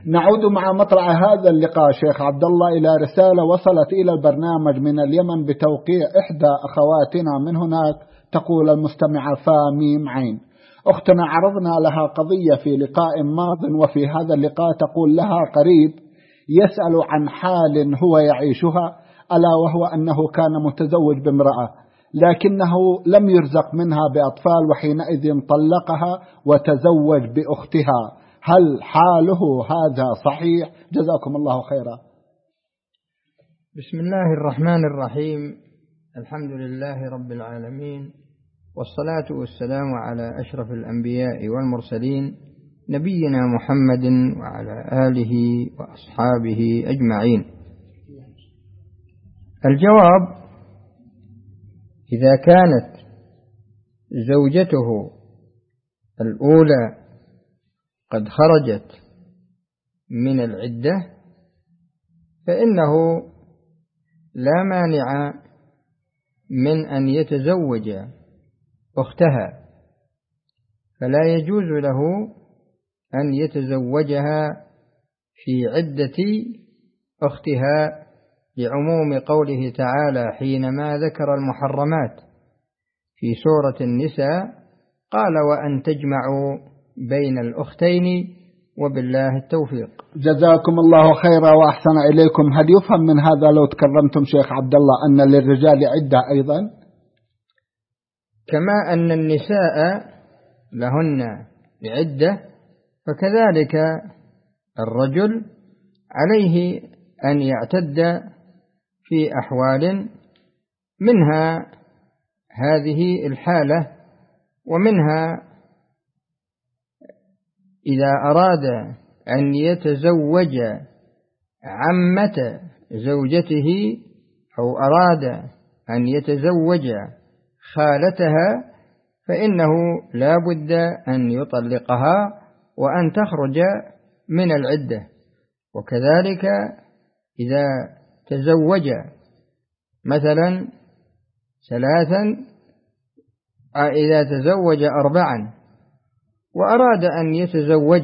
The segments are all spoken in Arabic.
نعود مع مطلع هذا اللقاء شيخ عبد الله إلى رسالة وصلت إلى البرنامج من اليمن بتوقيع إحدى أخواتنا من هناك. تقول المستمعة فاميم عين: أختنا عرضنا لها قضية في لقاء ماض، وفي هذا اللقاء تقول لها قريب يسأل عن حال هو يعيشها، ألا وهو أنه كان متزوج بامرأة لكنه لم يرزق منها بأطفال، وحينئذ طلقها وتزوج بأختها. هل حاله هذا صحيح؟ جزاكم الله خيرا. بسم الله الرحمن الرحيم. الحمد لله رب العالمين، والصلاة والسلام على أشرف الأنبياء والمرسلين نبينا محمد وعلى آله وأصحابه أجمعين. الجواب: إذا كانت زوجته الأولى قد خرجت من العدة فإنه لا مانع من أن يتزوج أختها، فلا يجوز له أن يتزوجها في عدة أختها، لعموم قوله تعالى حينما ذكر المحرمات في سورة النساء قال: وأن تجمعوا بين الأختين، وبالله التوفيق. جزاكم الله خيرا وأحسن إليكم. هل يفهم من هذا لو تكرمتم شيخ عبد الله أن للرجال عدة أيضا؟ كما أن النساء لهن عدة، فكذلك الرجل عليه أن يعتد في أحوال، منها هذه الحالة، ومنها إذا أراد أن يتزوج عمة زوجته أو أراد أن يتزوج خالتها فإنه لا بد أن يطلقها وأن تخرج من العدة. وكذلك إذا تزوج مثلا إذا تزوج 4 وأراد أن يتزوج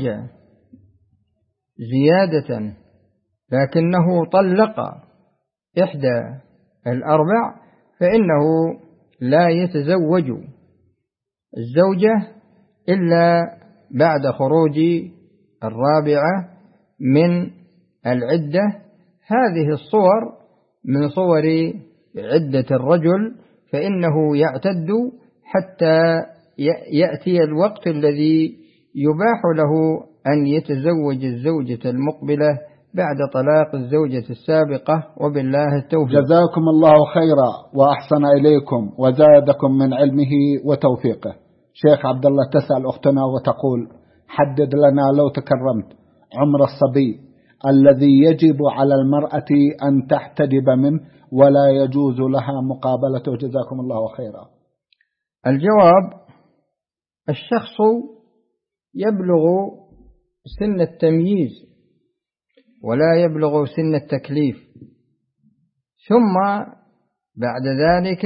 زيادة لكنه طلق إحدى 4 فإنه لا يتزوج الزوجة إلا بعد خروج 4 من العدة. هذه الصور من صور عدة الرجل، فإنه يعتد حتى يأتي الوقت الذي يباح له أن يتزوج الزوجة المقبلة بعد طلاق الزوجة السابقة، وبالله التوفيق. جزاكم الله خيرا وأحسن إليكم وزادكم من علمه وتوفيقه. شيخ عبد الله تسأل أختنا وتقول: حدد لنا لو تكرمت عمر الصبي الذي يجب على المرأة أن تحتجب منه ولا يجوز لها مقابلته. جزاكم الله خيرا. الجواب: الشخص يبلغ سن التمييز ولا يبلغ سن التكليف، ثم بعد ذلك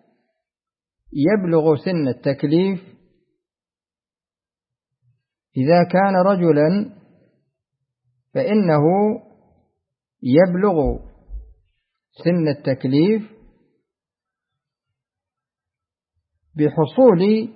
يبلغ سن التكليف إذا كان رجلا، فإنه يبلغ سن التكليف بحصول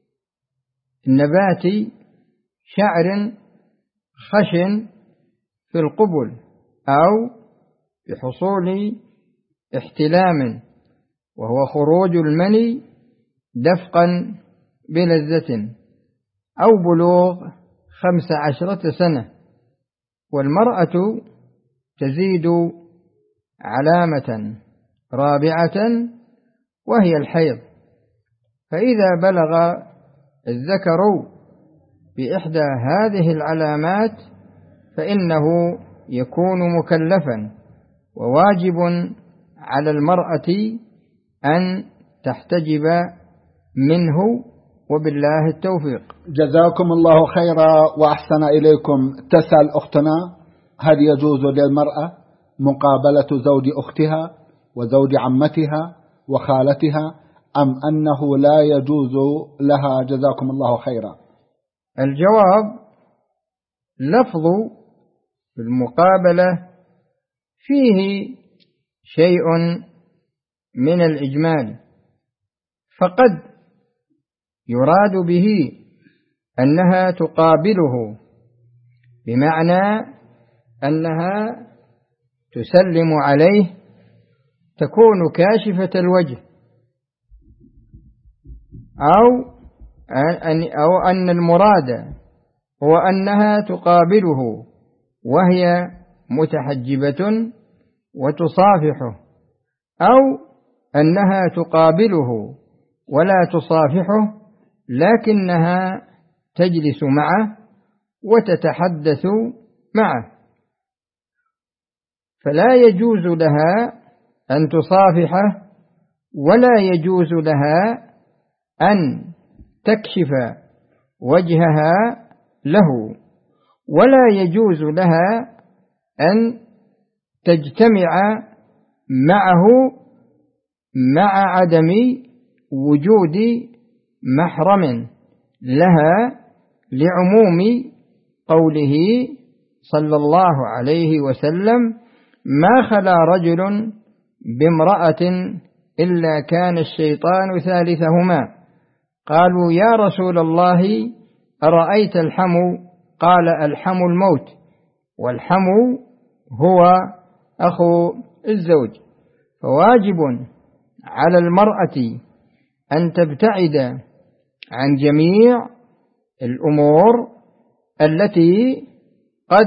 نبات شعر خشن في القبل، أو بحصول احتلام وهو خروج المني دفقا بلذة، أو بلوغ 15 سنة. والمرأة تزيد علامة رابعة وهي الحيض، فإذا بلغ الذكر بإحدى هذه العلامات فإنه يكون مكلفا، وواجب على المرأة أن تحتجب منه، وبالله التوفيق. جزاكم الله خيرا وأحسن إليكم. تسأل أختنا: هل يجوز للمرأة مقابلة زوج أختها وزوج عمتها وخالتها، أم أنه لا يجوز لها؟ جزاكم الله خيرا. الجواب: لفظ في المقابلة فيه شيء من الإجمال، فقد يراد به أنها تقابله، بمعنى أنها تسلم عليه، تكون كاشفة الوجه، أو أن المراد هو أنها تقابله وهي متحجبة وتصافحه، أو أنها تقابله ولا تصافحه لكنها تجلس معه وتتحدث معه، فلا يجوز لها أن تصافحه، ولا يجوز لها أن تكشف وجهها له، ولا يجوز لها أن تجتمع معه مع عدم وجود محرم لها، لعموم قوله صلى الله عليه وسلم: ما خلا رجل بامرأة إلا كان الشيطان ثالثهما. قالوا: يا رسول الله أرأيت الحمو؟ قال: الحمو الموت، والحمو هو أخو الزوج. فواجب على المرأة أن تبتعد عن جميع الأمور التي قد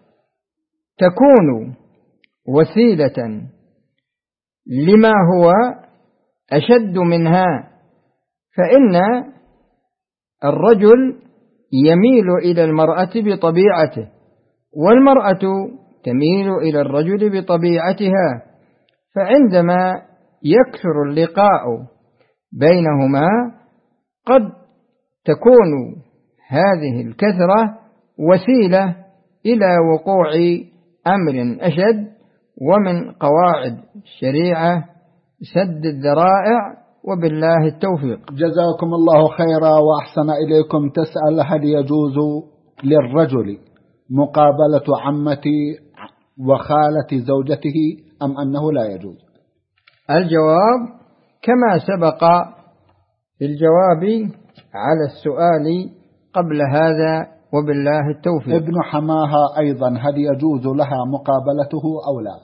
تكون وسيلة لما هو أشد منها، فإن الرجل يميل إلى المرأة بطبيعته، والمرأة تميل إلى الرجل بطبيعتها، فعندما يكثر اللقاء بينهما قد تكون هذه الكثرة وسيلة إلى وقوع أمر أشد، ومن قواعد الشريعة سد الذرائع، وبالله التوفيق. جزاكم الله خيرا وأحسن إليكم. تسأل: هل يجوز للرجل مقابلة عمة وخالة زوجته أم أنه لا يجوز؟ الجواب كما سبق في الجواب على السؤال قبل هذا، وبالله التوفيق. ابن حماها أيضا: هل يجوز لها مقابلته أو لا؟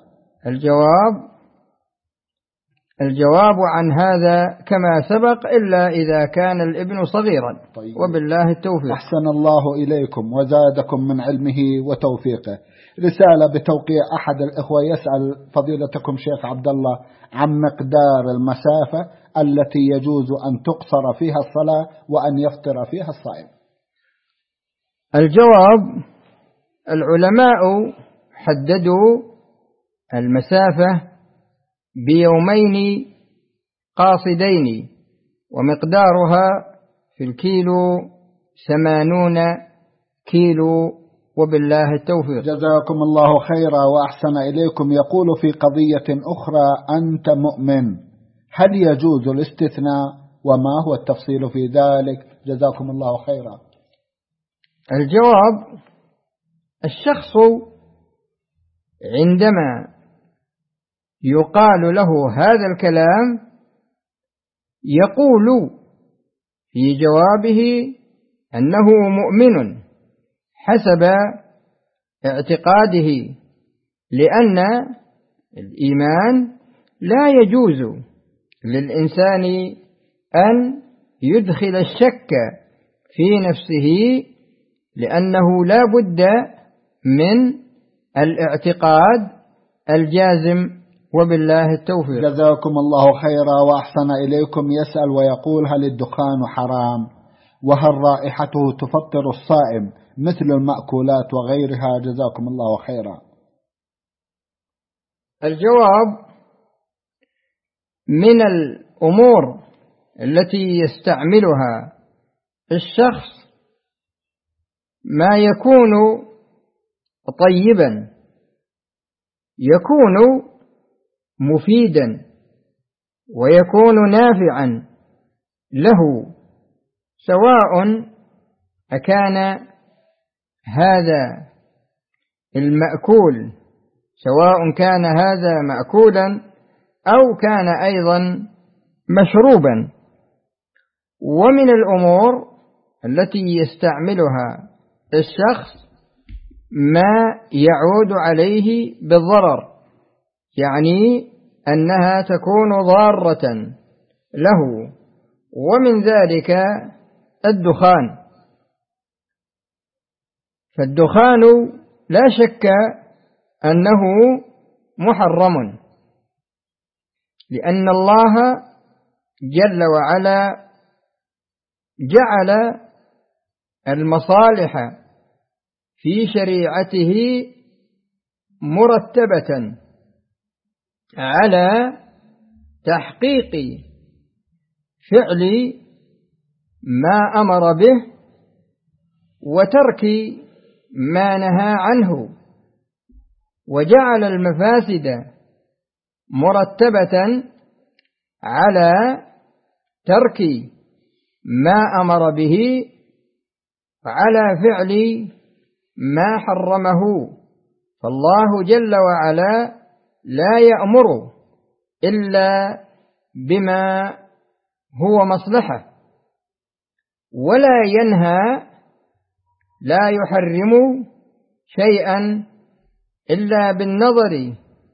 الجواب عن هذا كما سبق، إلا إذا كان الابن صغيرا. طيب. وبالله التوفيق. أحسن الله إليكم وزادكم من علمه وتوفيقه. رسالة بتوقيع أحد الإخوة يسأل فضيلتكم شيخ عبد الله عن مقدار المسافة التي يجوز أن تقصر فيها الصلاة وأن يفطر فيها الصائم. الجواب: العلماء حددوا المسافة بيومين قاصدين، ومقدارها في الكيلو 80 كيلو، وبالله التوفيق. جزاكم الله خيرا وأحسن إليكم. يقول في قضية أخرى: أنت مؤمن، هل يجوز الاستثناء وما هو التفصيل في ذلك؟ جزاكم الله خيرا. الجواب: الشخص عندما يقال له هذا الكلام يقول في جوابه أنه مؤمن حسب اعتقاده، لأن الإيمان لا يجوز للإنسان أن يدخل الشك في نفسه، لأنه لا بد من الاعتقاد الجازم، وبالله التوفيق. جزاكم الله خيرا وأحسن إليكم. يسأل ويقول: هل الدخان حرام؟ وهل رائحته تفطر الصائم مثل المأكولات وغيرها؟ جزاكم الله خيرا. الجواب: من الأمور التي يستعملها الشخص ما يكون طيبا، يكون مفيدا، ويكون نافعا له، سواء أكان هذا المأكول، سواء كان هذا مأكولا أو كان أيضا مشروبا. ومن الأمور التي يستعملها الشخص ما يعود عليه بالضرر، يعني أنها تكون ضارة له، ومن ذلك الدخان. فالدخان لا شك أنه محرم، لأن الله جل وعلا جعل المصالح في شريعته مرتبة على تحقيق فعل ما أمر به وترك ما نهى عنه، وجعل المفاسد مرتبة على ترك ما أمر به وعلى فعل ما حرمه. فالله جل وعلا لا يأمر إلا بما هو مصلحة، ولا ينهى، لا يحرم شيئا إلا بالنظر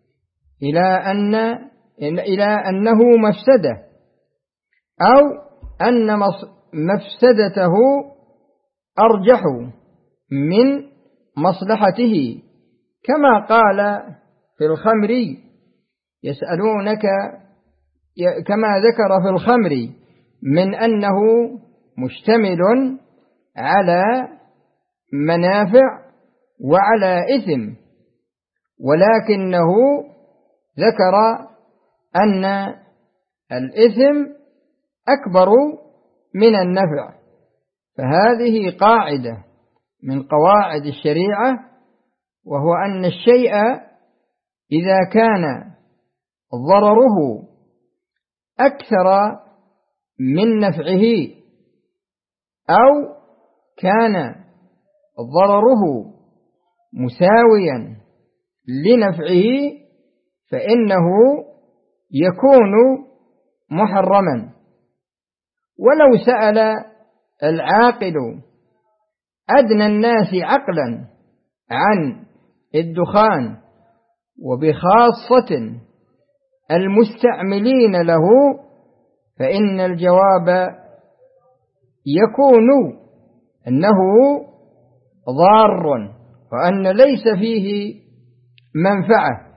إلى أنه مفسدة، أو أن مفسدته أرجح من مصلحته، كما قال في الخمر يسألونك، كما ذكر في الخمر من أنه مشتمل على منافع وعلى إثم، ولكنه ذكر أن الإثم أكبر من النفع. فهذه قاعدة من قواعد الشريعة، وهو أن الشيء إذا كان ضرره أكثر من نفعه أو كان ضرره مساويا لنفعه فإنه يكون محرما. ولو سأل العاقل أدنى الناس عقلا عن الدخان، وبخاصة المستعملين له، فإن الجواب يكون أنه ضار، وأن ليس فيه منفعة،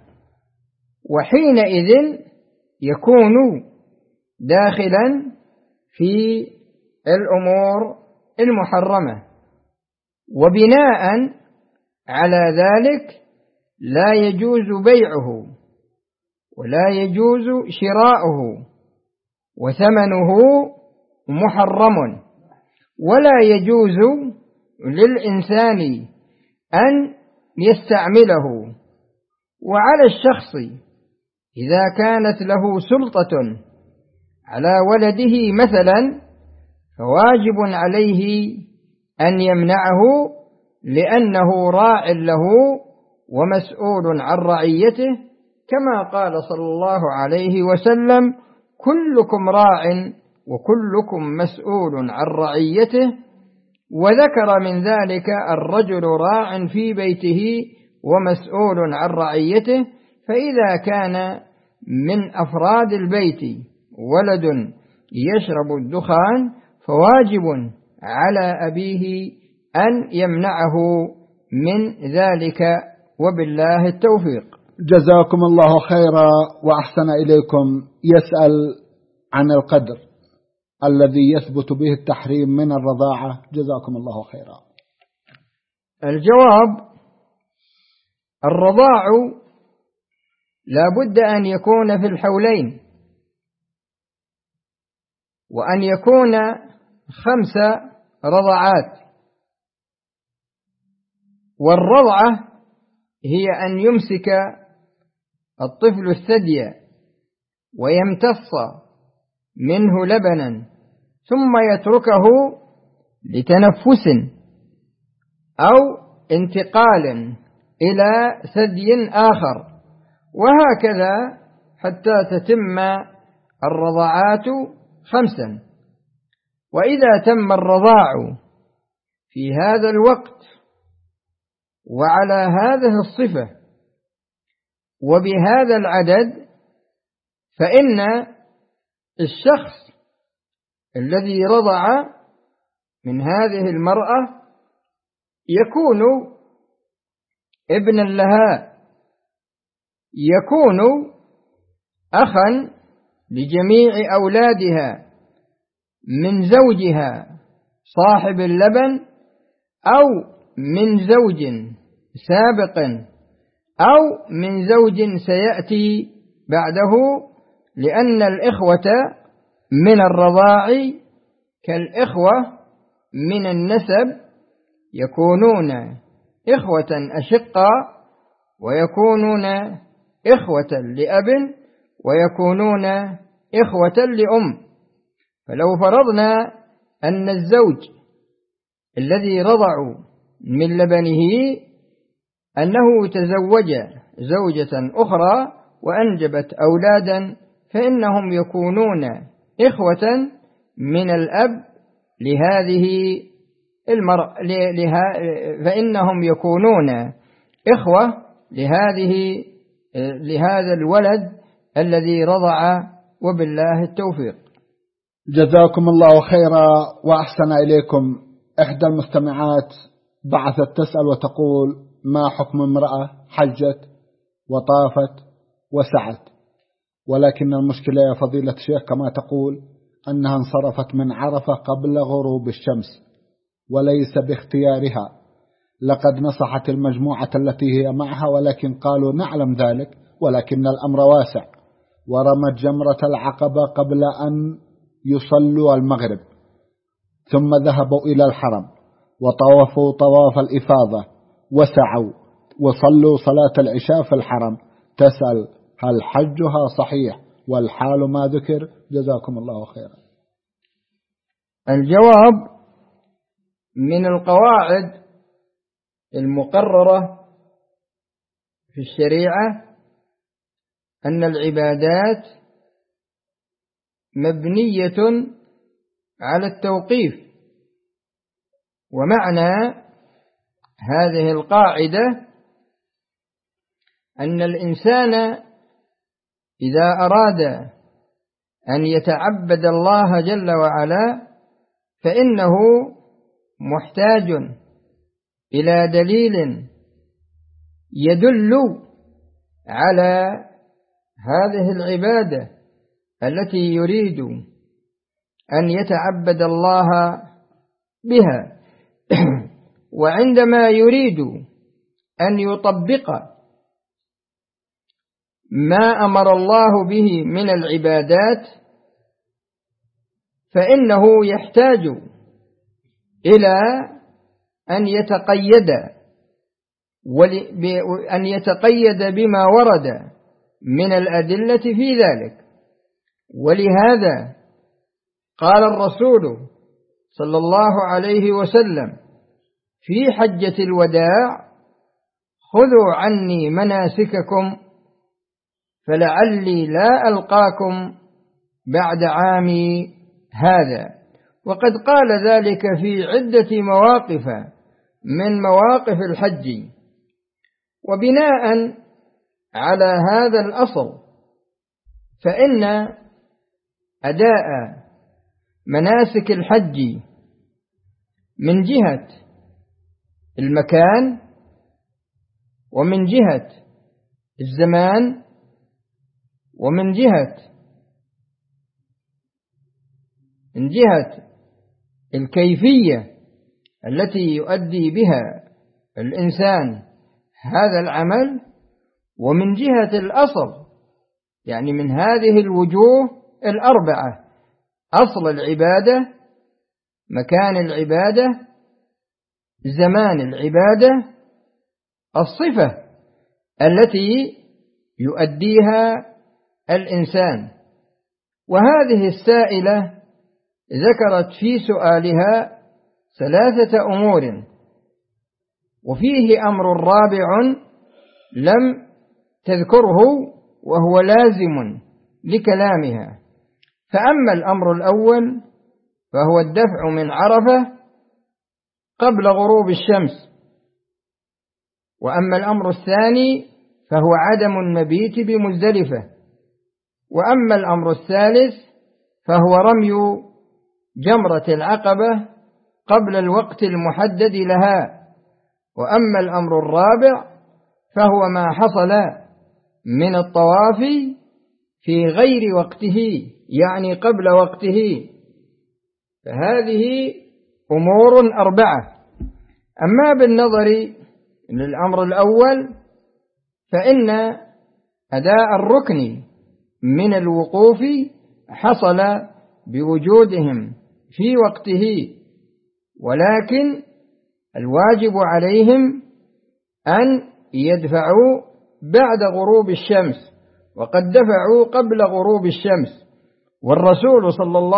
وحينئذ يكون داخلا في الأمور المحرمة. وبناء على ذلك لا يجوز بيعه، ولا يجوز شراؤه، وثمنه محرم. ولا يجوز للإنسان أن يستعمله. وعلى الشخص إذا كانت له سلطة على ولده مثلا، فواجب عليه أن يمنعه، لأنه راع له ومسؤول عن رعيته، كما قال صلى الله عليه وسلم: كلكم راع وكلكم مسؤول عن رعيته. وذكر من ذلك الرجل راع في بيته ومسؤول عن رعيته. فإذا كان من أفراد البيت ولد يشرب الدخان، فواجب على أبيه أن يمنعه من ذلك، وبالله التوفيق. جزاكم الله خيرا وأحسن إليكم. يسأل عن القدر الذي يثبت به التحريم من الرضاعة، جزاكم الله خيرا. الجواب: الرضاع لا بد أن يكون في الحولين، وأن يكون 5 رضعات. والرضعة هي أن يمسك الطفل الثدي ويمتص منه لبنا ثم يتركه لتنفس أو انتقال إلى ثدي آخر، وهكذا حتى تتم الرضاعات 5. وإذا تم الرضاع في هذا الوقت وعلى هذه الصفة وبهذا العدد، فإن الشخص الذي رضع من هذه المرأة يكون ابنا لها، يكون أخا لجميع أولادها من زوجها صاحب اللبن، أو من زوج سابق، أو من زوج سيأتي بعده، لأن الإخوة من الرضاع كالإخوة من النسب، يكونون إخوة أشقاء، ويكونون إخوة لأب، ويكونون إخوة لأم. فلو فرضنا أن الزوج الذي رضعوا من لبنه أنه تزوج زوجة أخرى وأنجبت أولادا، فإنهم يكونون إخوة من الأب لهذه المرأة، فإنهم يكونون إخوة لهذا الولد الذي رضع، وبالله التوفيق. جزاكم الله خيرا وأحسن إليكم. إحدى المستمعات بعثت تسأل وتقول: ما حكم امرأة حجت وطافت وسعت، ولكن المشكلة يا فضيلة الشيخ كما تقول أنها انصرفت من عرفة قبل غروب الشمس وليس باختيارها، لقد نصحت المجموعة التي هي معها ولكن قالوا نعلم ذلك، ولكن الأمر واسع، ورمت جمرة العقبة قبل أن يصلوا المغرب، ثم ذهبوا إلى الحرم وطوفوا طواف الإفاضة وسعوا وصلوا صلاة العشاء في الحرم. تسأل: هل حجها صحيح والحال ما ذكر؟ جزاكم الله خيرا. الجواب: من القواعد المقررة في الشريعة أن العبادات مبنية على التوقيف، ومعنى هذه القاعدة أن الإنسان إذا أراد أن يتعبد الله جل وعلا فإنه محتاج إلى دليل يدل على هذه العبادة التي يريد أن يتعبد الله بها. وعندما يريد أن يطبق ما أمر الله به من العبادات فإنه يحتاج إلى أن يتقيد بما ورد من الأدلة في ذلك. ولهذا قال الرسول صلى الله عليه وسلم في حجة الوداع: خذوا عني مناسككم فلعلي لا ألقاكم بعد عامي هذا. وقد قال ذلك في عدة مواقف من مواقف الحج. وبناء على هذا الأصل فإن أداء مناسك الحج من جهة المكان ومن جهة الزمان ومن جهة الكيفية التي يؤدي بها الإنسان هذا العمل، ومن جهة الأصل، يعني من هذه الوجوه الأربعة: أصل العبادة، مكان العبادة، زمان العبادة، الصفة التي يؤديها الإنسان. وهذه السائلة ذكرت في سؤالها 3 أمور، وفيه أمر رابع لم تذكره وهو لازم لكلامها. فأما الأمر الأول فهو الدفع من عرفة قبل غروب الشمس، وأما الأمر الثاني فهو عدم المبيت بمزدلفة، وأما الأمر الثالث فهو رمي جمرة العقبة قبل الوقت المحدد لها، وأما الأمر الرابع فهو ما حصل من الطواف في غير وقته، يعني قبل وقته. فهذه أمور 4. أما بالنظر للأمر الأول فإن أداء الركن من الوقوف حصل بوجودهم في وقته، ولكن الواجب عليهم أن يدفعوا بعد غروب الشمس، وقد دفعوا قبل غروب الشمس، والرسول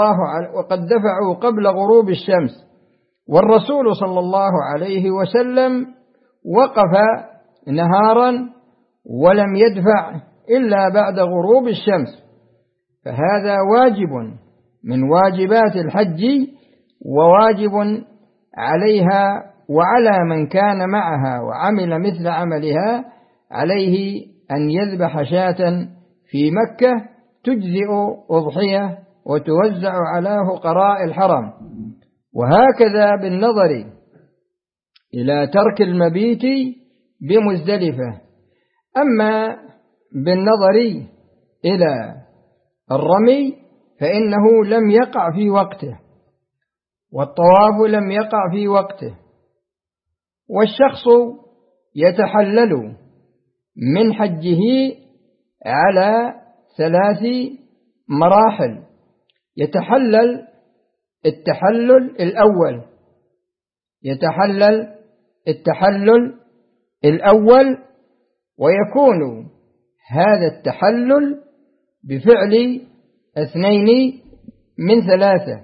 صلى الله عليه وسلم وقف نهارا ولم يدفع إلا بعد غروب الشمس. فهذا واجب من واجبات الحج، وواجب عليها وعلى من كان معها وعمل مثل عملها عليه أن يذبح شاة في مكة تجزئ أضحية وتوزع على فقراء الحرم. وهكذا بالنظر إلى ترك المبيت بمزدلفة. أما بالنظر إلى الرمي فإنه لم يقع في وقته، والطواف لم يقع في وقته، والشخص يتحلل من حجه على 3 مراحل. يتحلل التحلل الأول، ويكون هذا التحلل بفعل 2 من 3.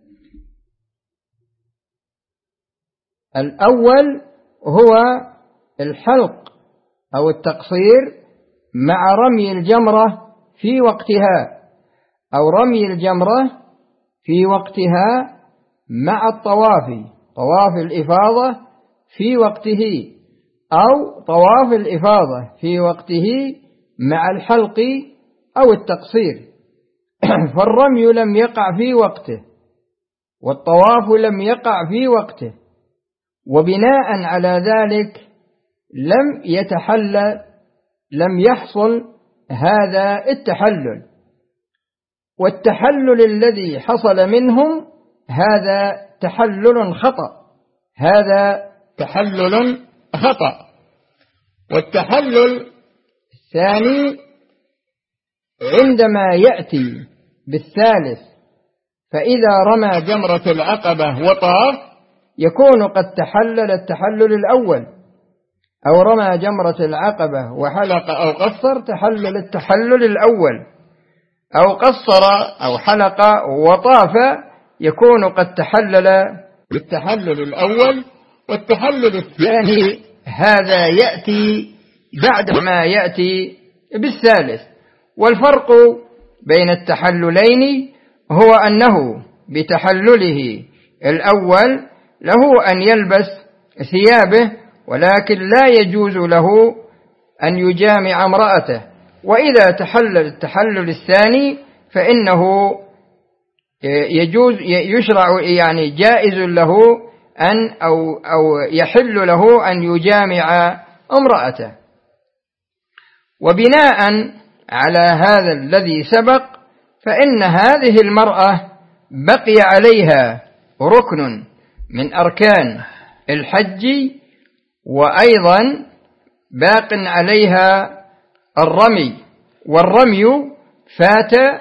الأول هو الحلق أو التقصير مع رمي الجمرة في وقتها، أو رمي الجمرة في وقتها مع الطواف، طواف الإفاضة في وقته، أو طواف الإفاضة في وقته مع الحلق أو التقصير. فالرمي لم يقع في وقته، والطواف لم يقع في وقته، وبناء على ذلك لم يحصل هذا التحلل. والتحلل الذي حصل منهم هذا تحلل خطأ. والتحلل الثاني عندما يأتي بالثالث، فإذا رمى جمرة العقبة وطاف يكون قد تحلل التحلل الأول، أو رمى جمرة العقبة وحلق أو قصر تحلل التحلل الأول، أو قصر أو حلق وطاف يكون قد تحلل بالتحلل الأول. والتحلل الثاني هذا يأتي بعد ما يأتي بالثالث. والفرق بين التحللين هو أنه بتحلله الأول له أن يلبس ثيابه، ولكن لا يجوز له أن يجامع امرأته. وإذا تحلل التحلل الثاني فإنه يشرع، يعني جائز له أو يحل له أن يجامع امرأته. وبناء على هذا الذي سبق فإن هذه المرأة بقي عليها ركن من أركان الحج، وأيضا باق عليها الرمي، والرمي فات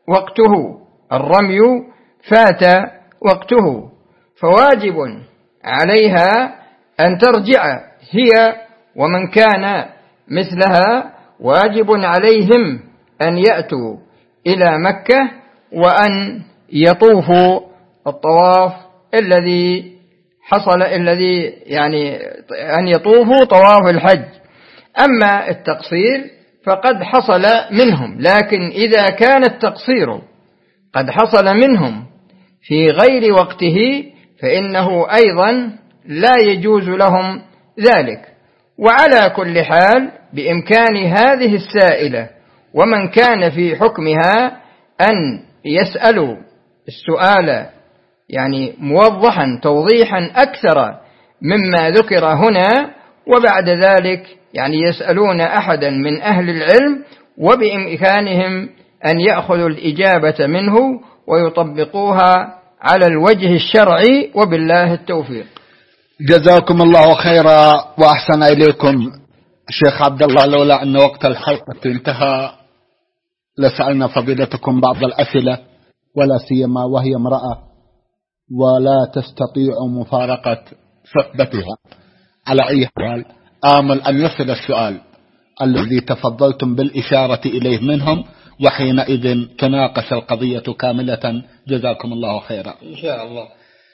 وقته، فواجب عليها أن ترجع هي ومن كان مثلها، واجب عليهم أن يأتوا إلى مكة وأن يطوفوا الطواف الذي يعني أن يطوفوا طواف الحج. أما التقصير فقد حصل منهم، لكن إذا كان التقصير قد حصل منهم في غير وقته فإنه أيضا لا يجوز لهم ذلك. وعلى كل حال بإمكان هذه السائلة ومن كان في حكمها أن يسألوا السؤال يعني موضحا توضيحا أكثر مما ذكر هنا، وبعد ذلك يعني يسألون أحدا من أهل العلم، وبإمكانهم أن يأخذوا الإجابة منه ويطبقوها على الوجه الشرعي، وبالله التوفيق. جزاكم الله خيرا وأحسن إليكم شيخ عبد الله. لولا أن وقت الحلقة انتهى لسألنا فضيلتكم بعض الأسئلة، ولا سيما وهي امرأة ولا تستطيع مفارقة صحبتها. على أي حال آمل أن يصل السؤال الذي تفضلتم بالإشارة إليه منهم، وحينئذ تناقش القضية كاملة. جزاكم الله خيرا. إن شاء الله.